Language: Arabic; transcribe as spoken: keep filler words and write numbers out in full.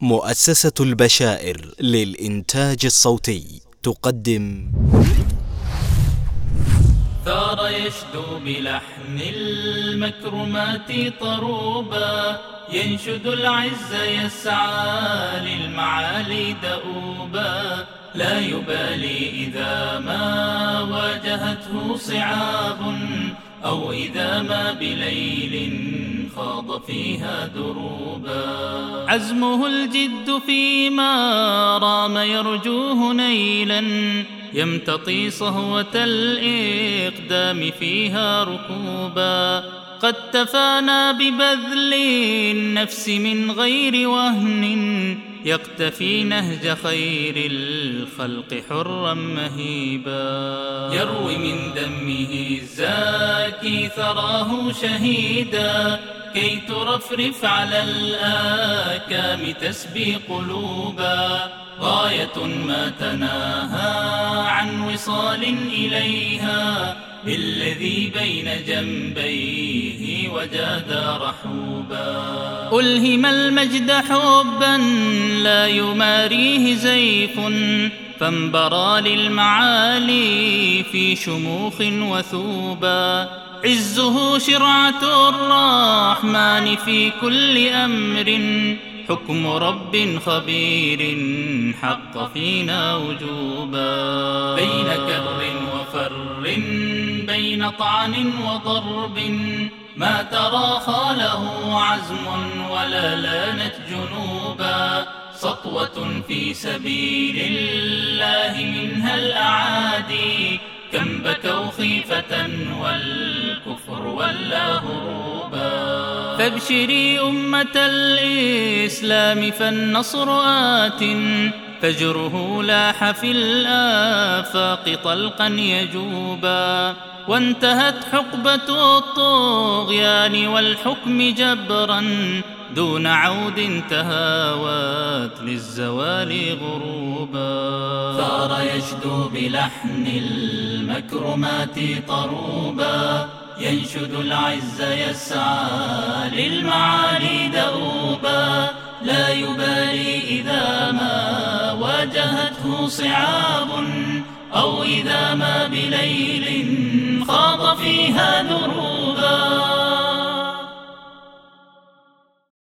مؤسسة البشائر للإنتاج الصوتي تقدم ثار يشدو بلحن المكرمات طروبا، ينشد العز يسعى للمعالي دؤوبا، لا يبالي إذا ما واجهته صعاب أو إذا ما بليل خاض فيها دروبا. عزمه الجد فيما رام يرجوه نيلا، يمتطي صهوة الإقدام فيها ركوبا. قد تفانى ببذل النفس من غير وهن، يقتفي نهج خير الخلق حرا مهيبا. يروي من دمه الزاكي ثراه شهيدا، كي ترفرف على الآكام تسبي قلوبا. غاية ما تناهى عن وصال إليها، بالذي بين جنبيه وجاد رحوبا. ألهم المجد حبا لا يماريه زيف، فانبرى للمعالي في شموخ وثوبا. عزه شرعة الرحمن في كل أمر، حكم رب خبير حق فينا وجوبا. بين كر وفر بين طعن وضرب، ما ترى خاله عزم ولا لانت جنوبا. سطوة في سبيل الله منها الأعادي، كم بكوا خيفة والكفر ولا هروبا. فابشري أمة الإسلام فالنصر آت، فجره لاح في الآفاق طلقا يجوبا. وانتهت حقبة الطغيان والحكم جبرا، دون عود تهاوت للزوال غروبا. ثار يشدو بلحن المكرمات طروبا، ينشد العز يسعى للمعالي دؤوبا. لا يبالي إذا ما واجهته صعاب أو إذا ما بليل خاض فيها دروبا.